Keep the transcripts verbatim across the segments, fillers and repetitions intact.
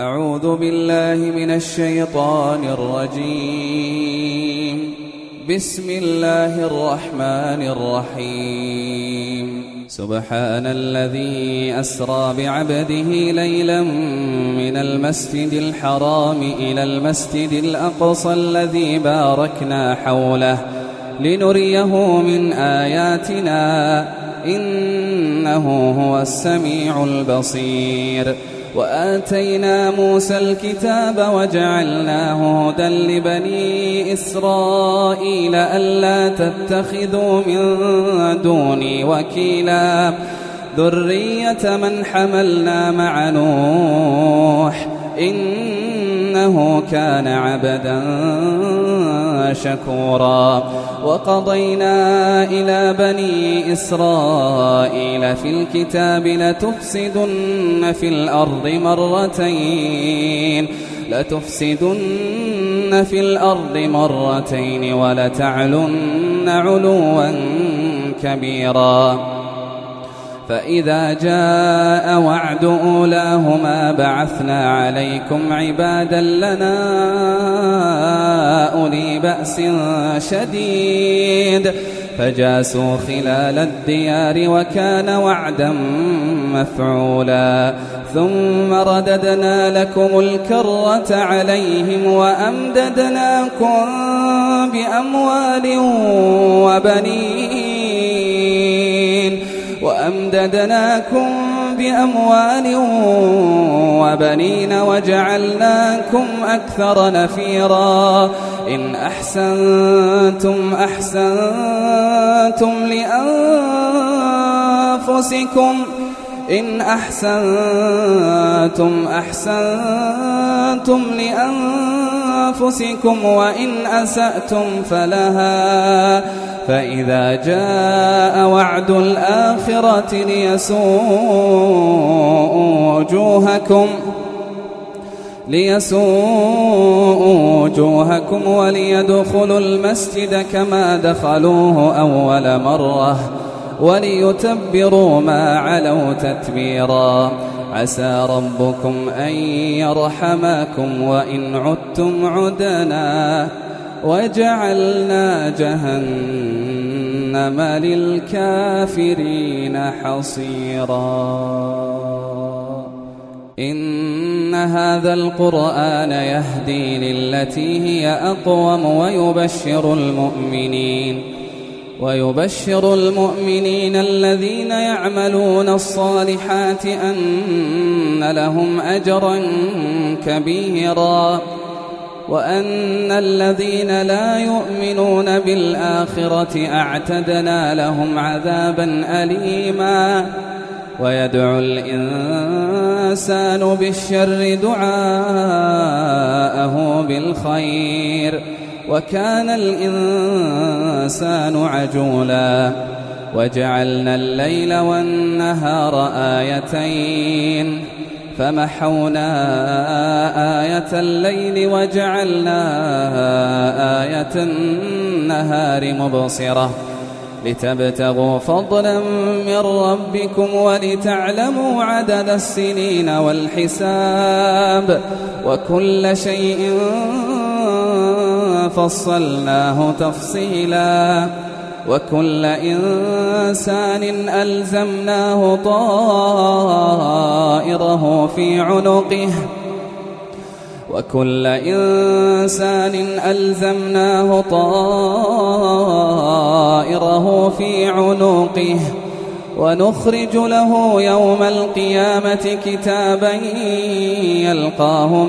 أعوذ بالله من الشيطان الرجيم. بسم الله الرحمن الرحيم. سبحان الذي أسرى بعبده ليلا من المسجد الحرام إلى المسجد الأقصى الذي باركنا حوله لنريه من آياتنا إنه هو السميع البصير. وآتينا موسى الكتاب وجعلناه هدى لبني إسرائيل ألا تتخذوا من دوني وكيلا ذرية من حملنا مع نوح إنه كان عبدا شكورا. وقضينا إلى بني إسرائيل في الكتاب لتفسدن في الأرض مرتين لتفسدن في الأرض مرتين ولتعلن علوا كبيرا. فإذا جاء وعد أولاهما بعثنا عليكم عبادا لنا أولي بأس شديد فجاسوا خلال الديار وكان وعدا مفعولا. ثم رددنا لكم الكرة عليهم وأمددناكم بأموال وبنين وأمددناكم بأموال وبنين وجعلناكم أكثر نفيرا. إن أحسنتم أحسنتم لأنفسكم إن أحسنتم أحسنتم لأنفسكم وإن أسأتم فلها. فإذا جاء وعد الآخرة ليسوءوا وجوهكم ليسوءوا وجوهكم وليدخلوا المسجد كما دخلوه أول مرة وليتبروا ما علوا تتبيرا. عسى ربكم أن يرحمكم وإن عدتم عدنا وجعلنا جهنم للكافرين حصيرا. إن هذا القرآن يهدي للتي هي أقوم ويبشر المؤمنين ويبشر المؤمنين الذين يعملون الصالحات أن لهم أجرا كبيرا وأن الذين لا يؤمنون بالآخرة أعتدنا لهم عذابا أليما. ويدعو الإنسان بالشر دعاءه بالخير وكان الإنسان عجولا. وجعلنا الليل والنهار آيتين فمحونا آية الليل وجعلنا آية النهار مبصرة لتبتغوا فضلا من ربكم ولتعلموا عدد السنين والحساب وكل شيء فصلناه تفصيلا. وكل إنسان ألزمناه طائره في عنقه وكل إنسان ألزمناه طائره في عنقه ونخرج له يوم القيامة كتابا يلقاه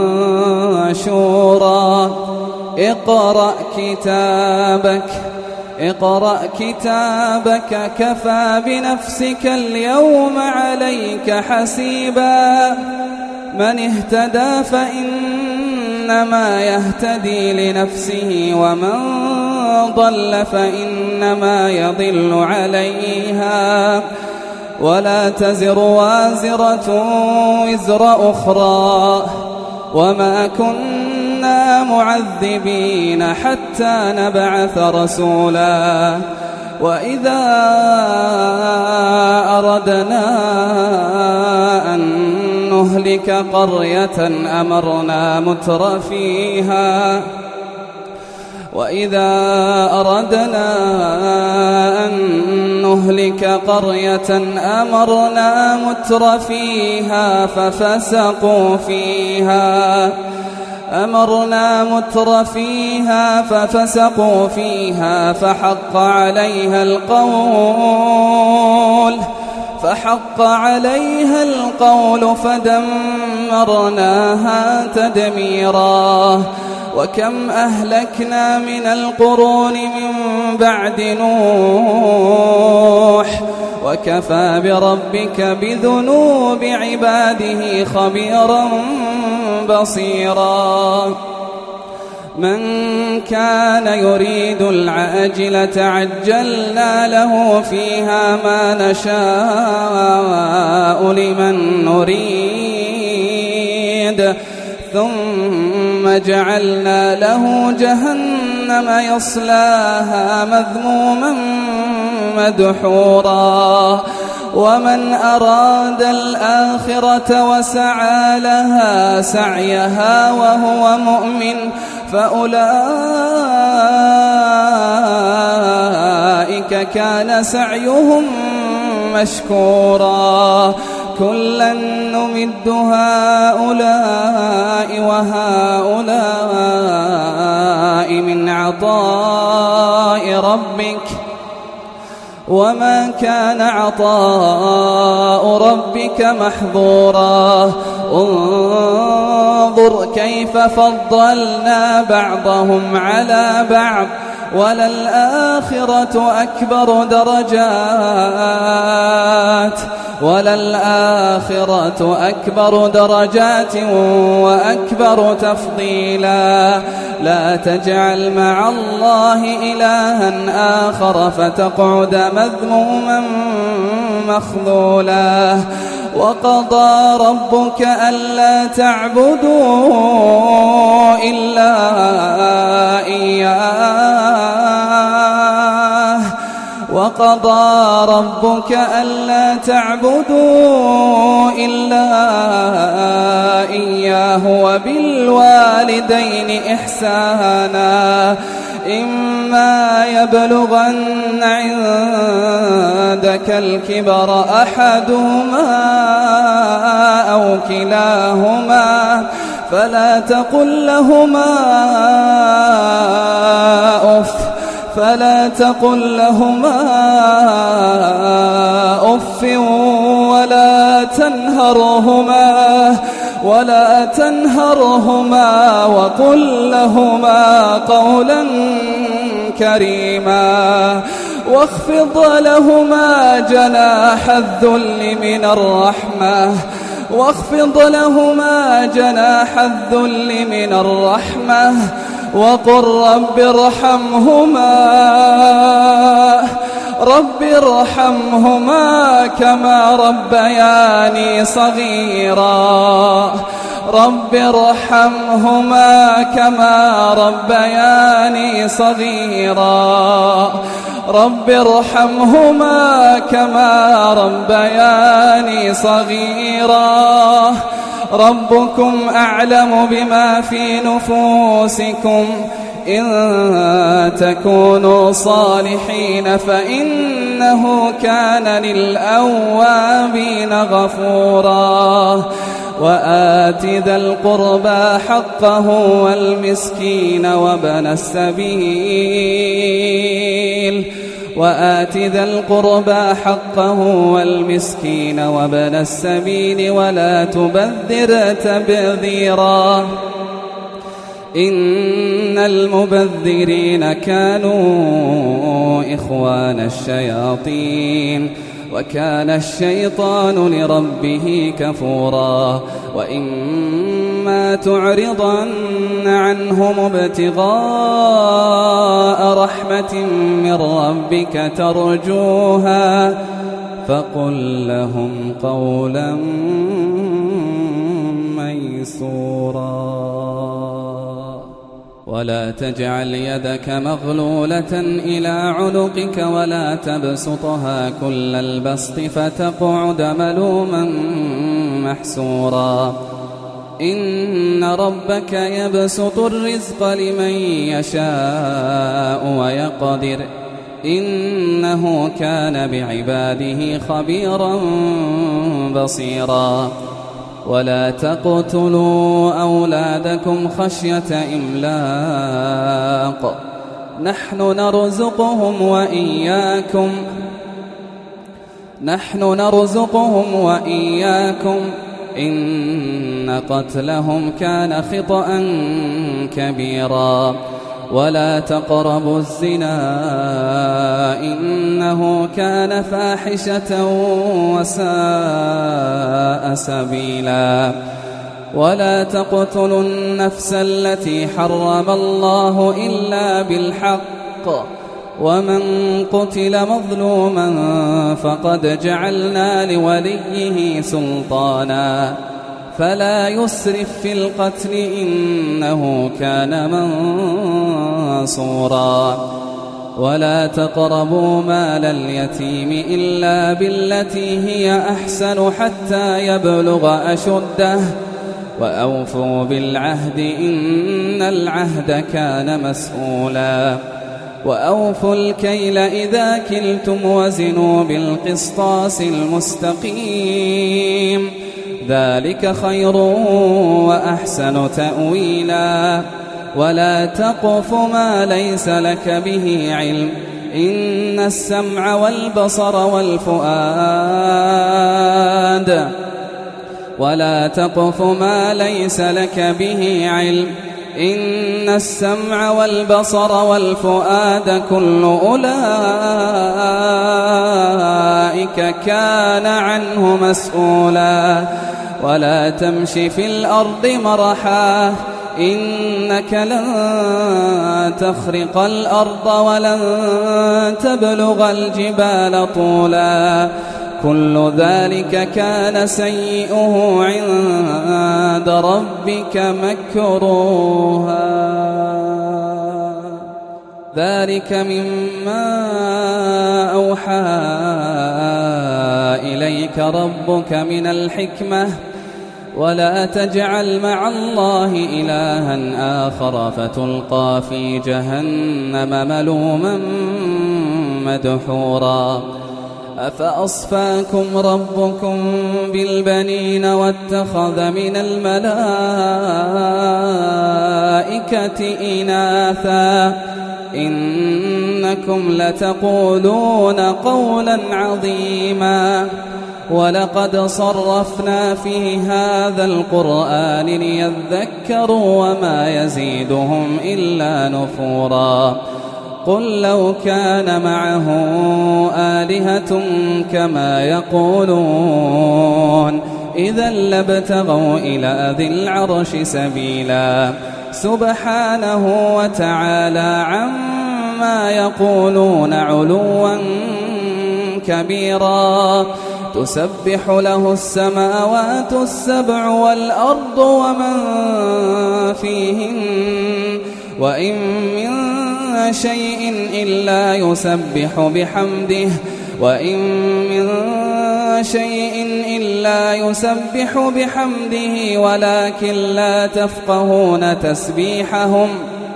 منشورا. اقرأ كتابك اقرأ كتابك كفى بنفسك اليوم عليك حسيبا. من اهتدى فإنما يهتدي لنفسه ومن ضل فإنما يضل عليها ولا تزر وازرة وزر أخرى وما كنا معذبين حتى نبعث رسولا. وإذا أردنا أن نهلك قرية أمرنا متر فيها وإذا أردنا أن نهلك قرية أمرنا متر فيها ففسقوا فيها أمرنا متر فيها ففسقوا فيها فحق عليها القول فحق عليها القول فدمرناها تدميرا. وكم أهلكنا من القرون من بعد نوح وكفى بربك بذنوب عباده خبيرا بصيرا. من كان يريد العاجلة عجلنا له فيها ما نشاء لمن نريد ثم جعلنا له جهنم يصلاها مذموما مدحورا. ومن أراد الآخرة وسعى لها سعيها وهو مؤمن فأولئك كان سعيهم مشكورا. كلا نمد هؤلاء وهؤلاء من عطاء ربك وما كان عطاء ربك محظورا. انظر كيف فضلنا بعضهم على بعض وللآخرة أكبر درجات وللآخرة أكبر درجات وأكبر تفضيلا. لا تجعل مع الله إلها آخر فتقعد مذموما مخذولا. وقضى ربك ألا تعبدوا إلا إياه وقضى ربك ألا تعبدوا إلا إياه وبالوالدين إحسانا. إما يبلغن عندك الكبر أحدهما أو كلاهما فلا تقل لهما أف فلا تقل لهما أف ولا تنهرهما ولا تنهرهما وقل لهما قولا كريما. واخفض لهما جناح الذل من الرحمة واخفض لهما جناح الذل من الرحمة وقل رب ارحمهما رب ارحمهما كما ربياني صغيرا رب ارحمهما كما ربياني صغيرا رب ارحمهما كما ربياني صغيرا. ربكم أعلم بما في نفوسكم إن تكونوا صالحين فإنه كان للأوابين غفورا. وآت ذا القربى حقه والمسكين وابن السبيل وآت ذا القربى حقه والمسكين وابن السبيل ولا تبذر تبذيرا إن المبذرين كانوا إخوان الشياطين وكان الشيطان لربه كفورا. وإما تعرضن عنهم ابتغاء رحمة من ربك ترجوها فقل لهم قولا ميسورا. ولا تجعل يدك مغلولة إلى عنقك ولا تبسطها كل البسط فتقعد ملوما محسورا إن ربك يبسط الرزق لمن يشاء ويقدر إنه كان بعباده خبيرا بصيرا ولا تقتلوا أولادكم خشية إملاق نحن نرزقهم وإياكم نحن نرزقهم وإياكم إن قتلهم كان خطأ كبيرا ولا تقربوا الزنا إنه كان فاحشة وساء سبيلا ولا تقتلوا النفس التي حرم الله إلا بالحق ومن قتل مظلوما فقد جعلنا لوليه سلطانا فلا يسرف في القتل إنه كان منصورا ولا تقربوا مال اليتيم إلا بالتي هي أحسن حتى يبلغ أشده وأوفوا بالعهد إن العهد كان مسؤولا وأوفوا الكيل إذا كلتم وزنوا بالقسطاس المستقيم ذلك خير وأحسن تأويلا ولا تقف ما ليس لك به علم إن السمع والبصر والفؤاد ولا تقف ما ليس لك به علم إن السمع والبصر والفؤاد كل أولئك كان عنه مسؤولا ولا تمش في الأرض مرحا إنك لن تخرق الأرض ولن تبلغ الجبال طولا كل ذلك كان سيئه عند ربك مكروها ذلك مما أوحى إليك ربك من الحكمة ولا تجعل مع الله إلها آخر فتلقى في جهنم ملوما مدحورا أفأصفاكم ربكم بالبنين واتخذ من الملائكة إناثا إنكم لتقولون قولا عظيما ولقد صرفنا في هذا القرآن ليذكروا وما يزيدهم إلا نفورا قل لو كان معه آلهة كما يقولون إذا لابتغوا إلى ذي العرش سبيلا سبحانه وتعالى عما يقولون علوا كبيرا تسبح له السماوات السبع والأرض ومن فيهن وإن من شيء إلا يسبح بحمده وإن من شيء إلا يسبح بحمده ولكن لا تفقهون تسبيحهم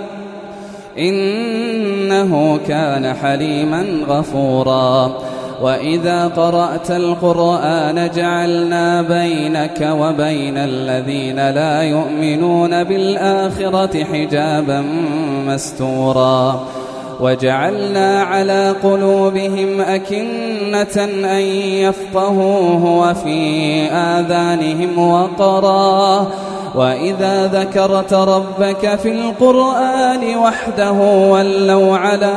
إنه كان حليما غفورا وإذا قرأت القرآن جعلنا بينك وبين الذين لا يؤمنون بالآخرة حجابا مستورا وجعلنا على قلوبهم أكنة أن يفقهوه وفي آذانهم وقرا وإذا ذكرت ربك في القرآن وحده ولوا على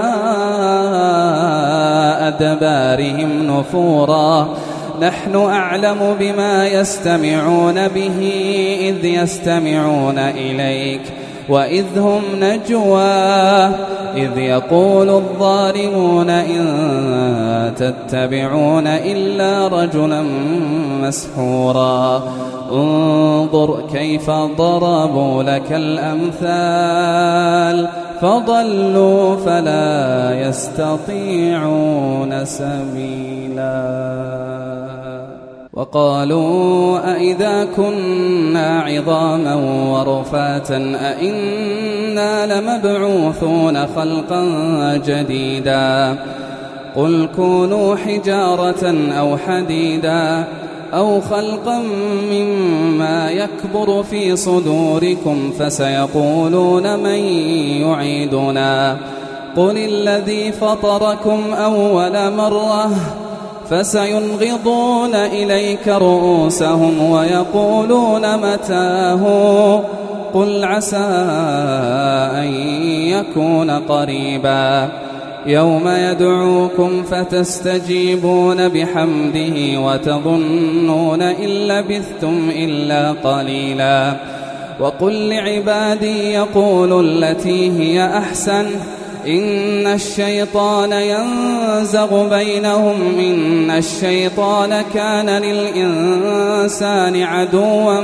أدبارهم نفورا نحن أعلم بما يستمعون به إذ يستمعون إليك وإذ هم نجوى إذ يقول الظالمون إن تتبعون إلا رجلا مسحورا انظر كيف ضربوا لك الأمثال فضلوا فلا يستطيعون سبيلا وقالوا أئذا كنا عظاما ورفاتا أئنا لمبعوثون خلقا جديدا قل كونوا حجارة أو حديدا أو خلقا مما يكبر في صدوركم فسيقولون من يعيدنا قل الذي فطركم أول مرة فسينغضون إليك رؤوسهم ويقولون متاه قل عسى أن يكون قريبا يوم يدعوكم فتستجيبون بحمده وتظنون إن لبثتم إلا قليلا وقل لعبادي يقولوا التي هي أحسن إن الشيطان ينزغ بينهم إن الشيطان كان للإنسان عدوا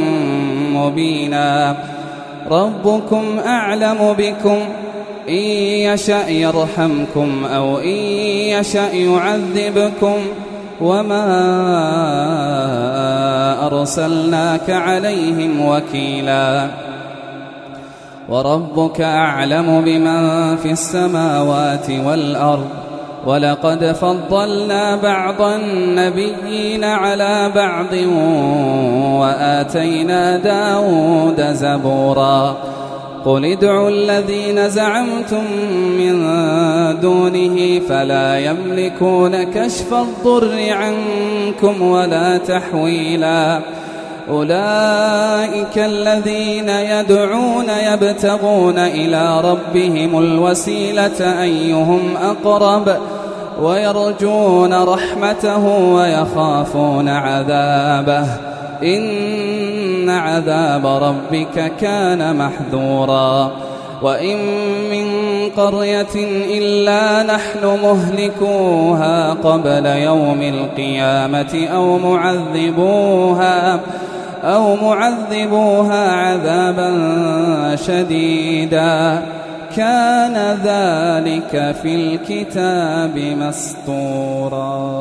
مبينا ربكم أعلم بكم إن يشأ يرحمكم أو إن يشأ يعذبكم وما أرسلناك عليهم وكيلا وربك أعلم بمن في السماوات والأرض ولقد فضلنا بعض النبيين على بعض وآتينا داود زبورا قل ادعوا الذين زعمتم من دونه فلا يملكون كشف الضر عنكم ولا تحويلا أولئك الذين يدعون يبتغون إلى ربهم الوسيلة أيهم أقرب ويرجون رحمته ويخافون عذابه إن عذاب ربك كان محذورا وإن من قرية إلا نحن مهلكوها قبل يوم القيامة أو معذبوها أو معذبوها عذابا شديدا كان ذلك في الكتاب مسطورا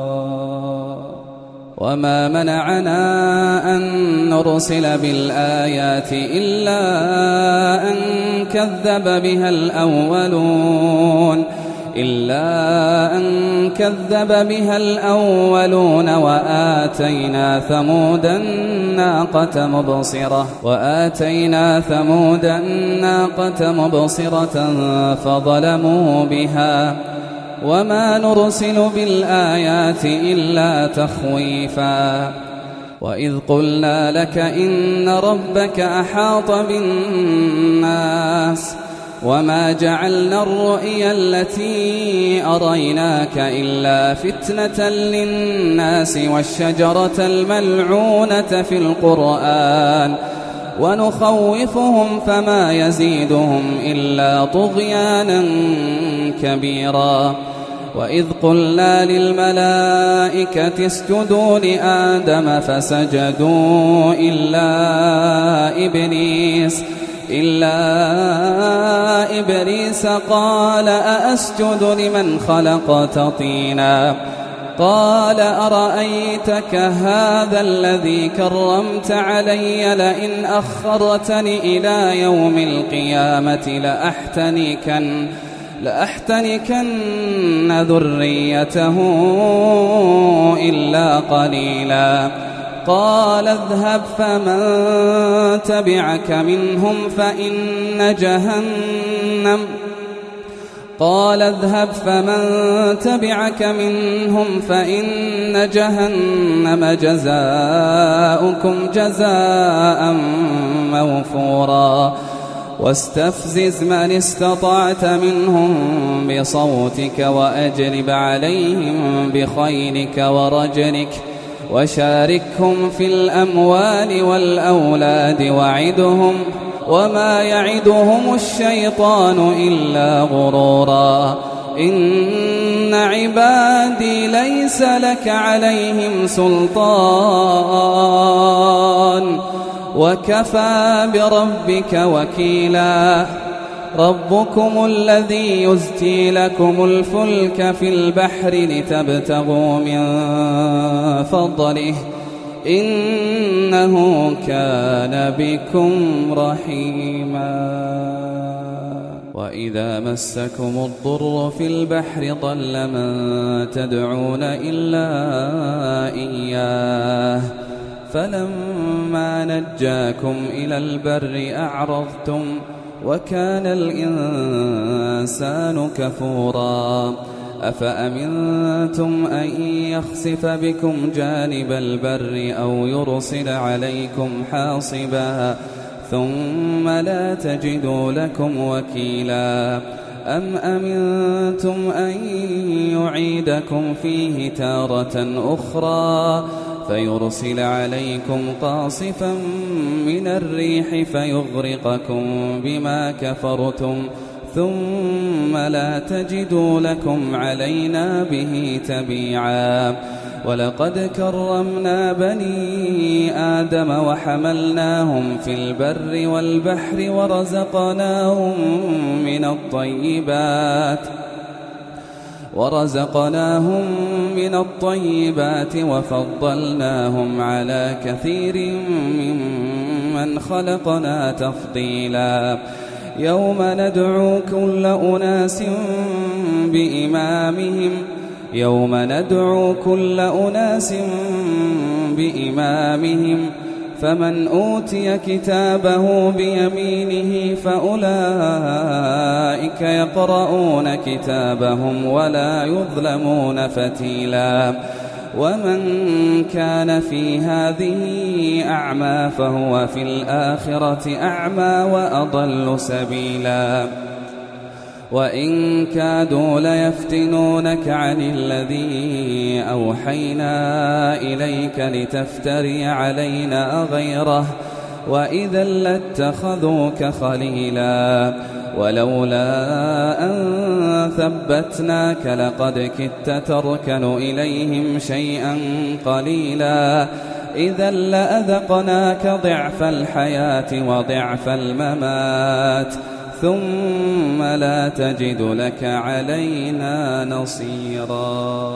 وما منعنا أن نرسل بالآيات إلا أن كذب بها الأولون إلا أن كذب بها الأولون وآتينا ثمود الناقة مبصرة وآتينا ثمود الناقة مبصرة فظلموا بها وما نرسل بالآيات إلا تخويفا وإذ قلنا لك إن ربك أحاط بالناس وما جعلنا الرؤيا التي أريناك إلا فتنة للناس والشجرة الملعونة في القرآن ونخوفهم فما يزيدهم إلا طغيانا كبيرا وإذ قلنا للملائكة اسجدوا لآدم فسجدوا إلا إبليس إلا إبليس قال أأسجد لمن خلقت طينا قال أرأيتك هذا الذي كرمت علي لئن أخرتني إلى يوم القيامة لأحتنكن لأحتنكن ذريته إلا قليلا قال اذهب فمن تبعك منهم فإن جهنم قال اذهب فمن تبعك منهم فإن جهنم جزاؤكم جزاء موفورا واستفزز من استطعت منهم بصوتك وأجلب عليهم بخيلك ورجلك وشاركهم في الأموال والأولاد وعدهم وما يعدهم الشيطان إلا غرورا إن عبادي ليس لك عليهم سلطان وكفى بربك وكيلا ربكم الذي يزجي لكم الفلك في البحر لتبتغوا من فضله إنه كان بكم رحيما وإذا مسكم الضر في البحر ضل من تدعون إلا إياه فلما نجاكم إلى البر أعرضتم وكان الإنسان كفورا أفأمنتم أن يخسف بكم جانب البر أو يرسل عليكم حاصبا ثم لا تجدوا لكم وكيلا أم أمنتم أن يعيدكم فيه تارة أخرى فيرسل عليكم قاصفا من الريح فيغرقكم بما كفرتم ثم لا تجدوا لكم علينا به تبيعا ولقد كرمنا بني آدم وحملناهم في البر والبحر ورزقناهم من الطيبات ورزقناهم من الطيبات وفضلناهم على كثير ممن خلقنا تفضيلا يوم ندعو كل أناس بإمامهم يوم ندعو كل أناس بإمامهم فمن أوتي كتابه بيمينه فأولئك يقرؤون كتابهم ولا يظلمون فتيلا ومن كان في هذه أعمى فهو في الآخرة أعمى وأضل سبيلا وإن كادوا ليفتنونك عن الذي أوحينا إليك لتفتري علينا غيره وإذا لاتخذوك خليلا ولولا أن ثبتناك لقد كدت تركن إليهم شيئا قليلا إذا لأذقناك ضعف الحياة وضعف الممات ثم لا تجد لك علينا نصيرا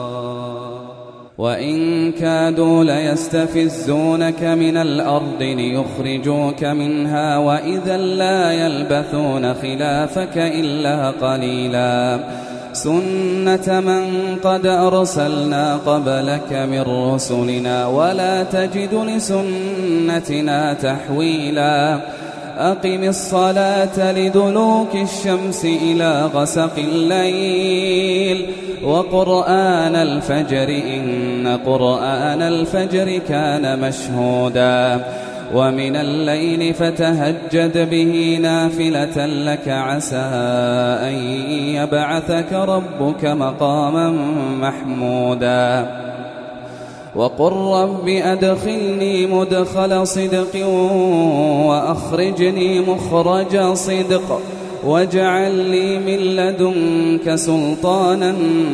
وإن كادوا ليستفزونك من الأرض ليخرجوك منها وإذا لا يلبثون خلافك إلا قليلا سنة من قد أرسلنا قبلك من رسلنا ولا تجد لسنتنا تحويلا أقم الصلاة لدلوك الشمس إلى غسق الليل وقرآن الفجر إن قرآن الفجر كان مشهودا ومن الليل فتهجد به نافلة لك عسى أن يبعثك ربك مقاما محمودا وقل رب أدخلني مدخل صدق وأخرجني مخرج صدق واجعل لي من لدنك سلطانا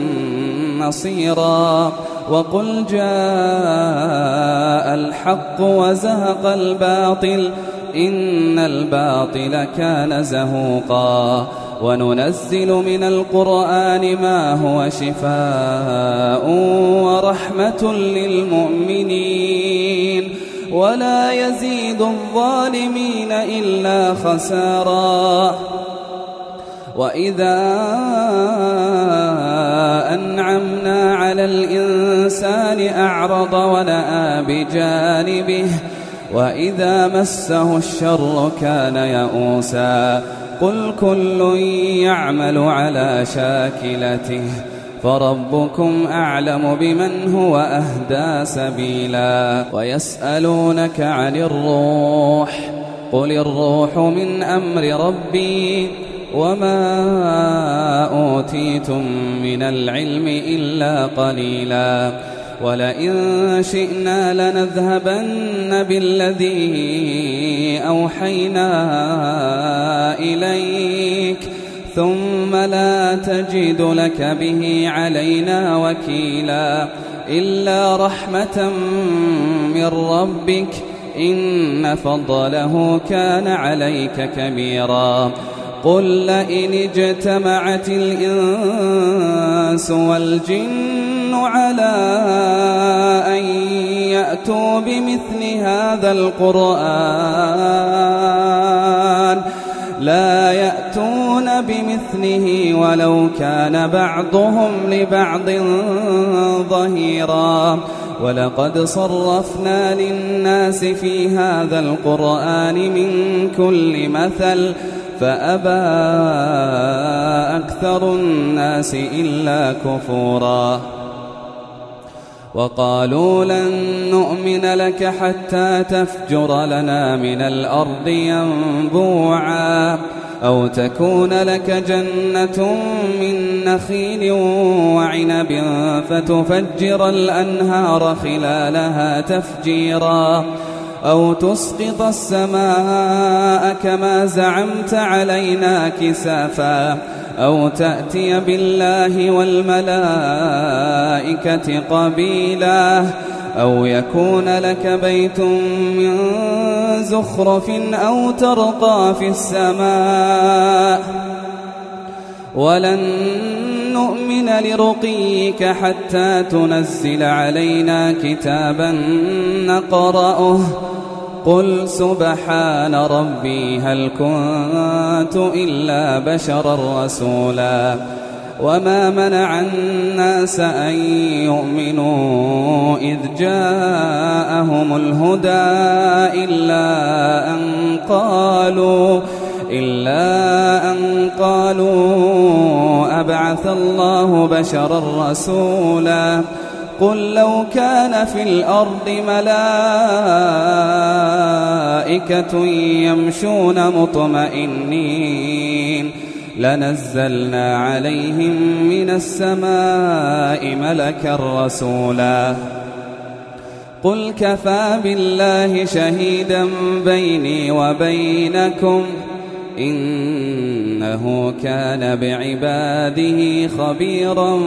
نصيرا وقل جاء الحق وزهق الباطل إن الباطل كان زهوقا وننزل من القرآن ما هو شفاء ورحمة للمؤمنين ولا يزيد الظالمين إلا خسارا وإذا أنعمنا على الإنسان أعرض ونأى بجانبه وإذا مسه الشر كان يئوسا قل كل يعمل على شاكلته فربكم أعلم بمن هو أهدى سبيلا ويسألونك عن الروح قل الروح من أمر ربي وما أوتيتم من العلم إلا قليلا ولئن شئنا لنذهبن بالذي أوحينا إليك ثم لا تجد لك به علينا وكيلا إلا رحمة من ربك إن فضله كان عليك كبيرا قل لئن اجتمعت الإنس والجن على أن يأتوا بمثل هذا القرآن لا يأتون بمثله ولو كان بعضهم لبعض ظهيرا ولقد صرفنا للناس في هذا القرآن من كل مثل فأبى أكثر الناس إلا كفورا وقالوا لن نؤمن لك حتى تفجر لنا من الأرض ينبوعا أو تكون لك جنة من نخيل وعنب فتفجر الأنهار خلالها تفجيرا أو تسقط السماء كما زعمت علينا كسافا أو تأتي بالله والملائكة قبيلا أو يكون لك بيت من زخرف أو ترقى في السماء ولن نؤمن لرقيك حتى تنزل علينا كتابا نقرأه قل سبحان ربي هل كنت إلا بشرا رسولا وما منع الناس أن يؤمنوا إذ جاءهم الهدى إلا أن قالوا إلا أن قالوا أبعث الله بشرا رسولا قل لو كان في الأرض ملائكة يمشون مطمئنين لنزلنا عليهم من السماء ملكا رسولا قل كفى بالله شهيدا بيني وبينكم إنه كان بعباده خبيرا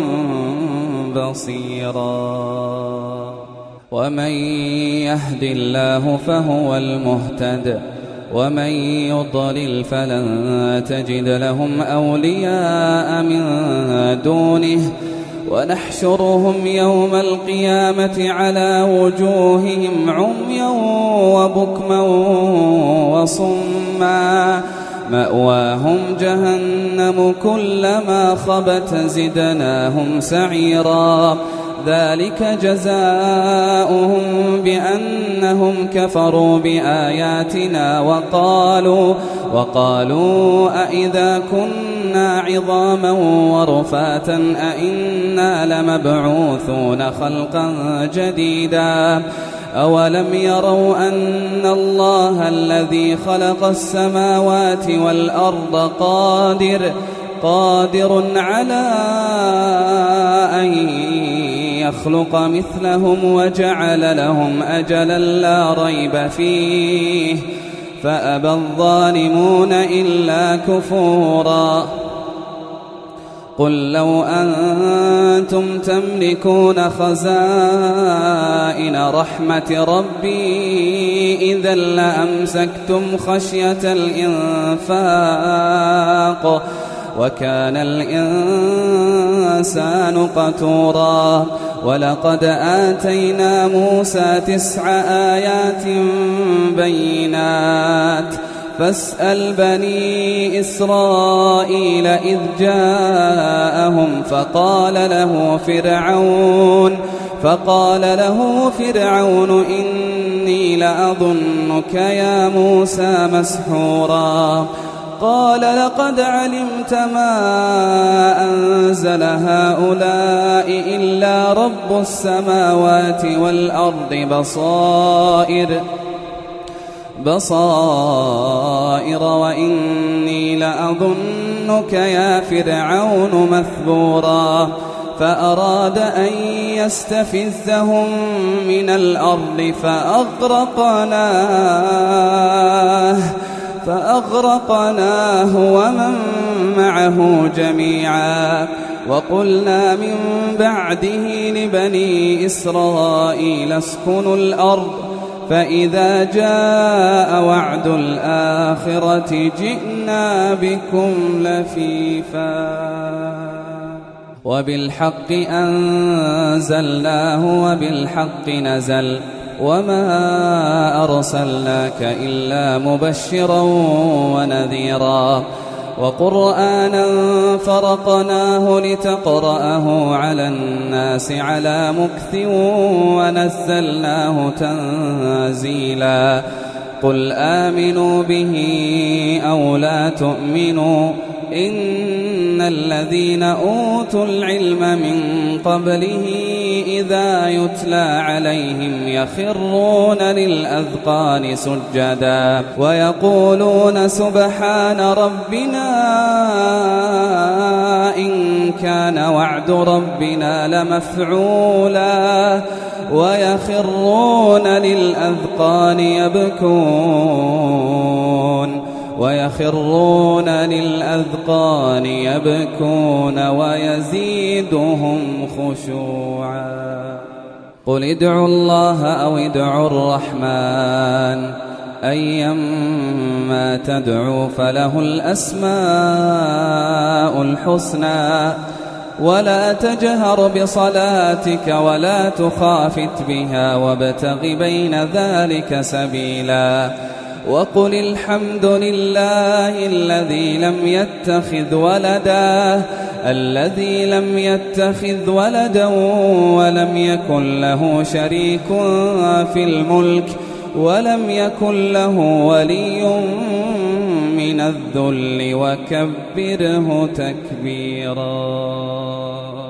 بصيرا ومن يهد الله فهو المهتد ومن يضلل فلن تجد لهم أولياء من دونه ونحشرهم يوم القيامة على وجوههم عميا وبكما وصما مأواهم جهنم كلما خبت زدناهم سعيرا ذلك جزاؤهم بأنهم كفروا بآياتنا وقالوا وقالوا أئذا كنا عظاما ورفاتا أئنا لمبعوثون خلقا جديدا أولم يروا أن الله الذي خلق السماوات والأرض قادر قادر على أن يخلق مثلهم وجعل لهم أجلا لا ريب فيه فأبى الظالمون إلا كفورا قل لو أنتم تملكون خزائن رحمة ربي إذا لأمسكتم خشية الإنفاق وكان الإنسان قتورا ولقد آتينا موسى تسع آيات بينات فاسأل بني إسرائيل إذ جاءهم فقال له فرعون فقال له فرعون إني لأظنك يا موسى مسحورا قال لقد علمت ما أنزل هؤلاء إلا رب السماوات والأرض بصائر بصائر وإني لأظنك يا فرعون مثبورا فأراد أن يستفزهم من الأرض فأغرقناه فأغرقناه ومن معه جميعا وقلنا من بعده لبني إسرائيل اسكنوا الأرض فإذا جاء وعد الآخرة جئنا بكم لفيفا وبالحق أنزلناه وبالحق نزل وما أرسلناك إلا مبشرا ونذيرا وقرآنا فرقناه لتقرأه على الناس على مكث ونزلناه تنزيلا قل آمنوا به أو لا تؤمنوا إن الذين أوتوا العلم من قبله إذا يتلى عليهم يخرون للأذقان سجدا ويقولون سبحان ربنا إن كان وعد ربنا لمفعولا ويخرون للأذقان يبكون ويخرون للأذقان يبكون ويزيدهم خشوعا قل ادعوا الله أو ادعوا الرحمن أيما تدعوا فله الأسماء الحسنى ولا تجهر بصلاتك ولا تخافت بها وابتغ بين ذلك سبيلا وقل الحمد لله الذي لم يتخذ ولدا الذي لم يتخذ ولدا ولم يكن له شريك في الملك ولم يكن له ولي من الذل وكبره تكبيرا.